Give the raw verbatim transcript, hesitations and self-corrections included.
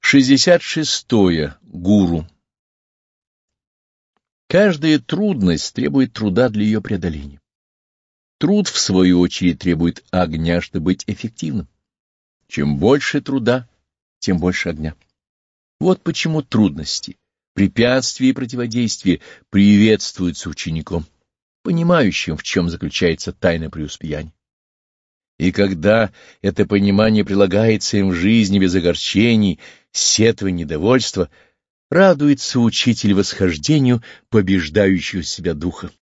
шестьдесят шестое. Гуру. Каждая трудность требует труда для ее преодоления. Труд, в свою очередь, требует огня, чтобы быть эффективным. Чем больше труда, тем больше огня. Вот почему трудности, препятствия и противодействия приветствуются учеником, понимающим, в чем заключается тайна преуспеяния. И когда это понимание прилагается им в жизни без огорчений, сетва, недовольства, радуется учитель восхождению побеждающего себя духа.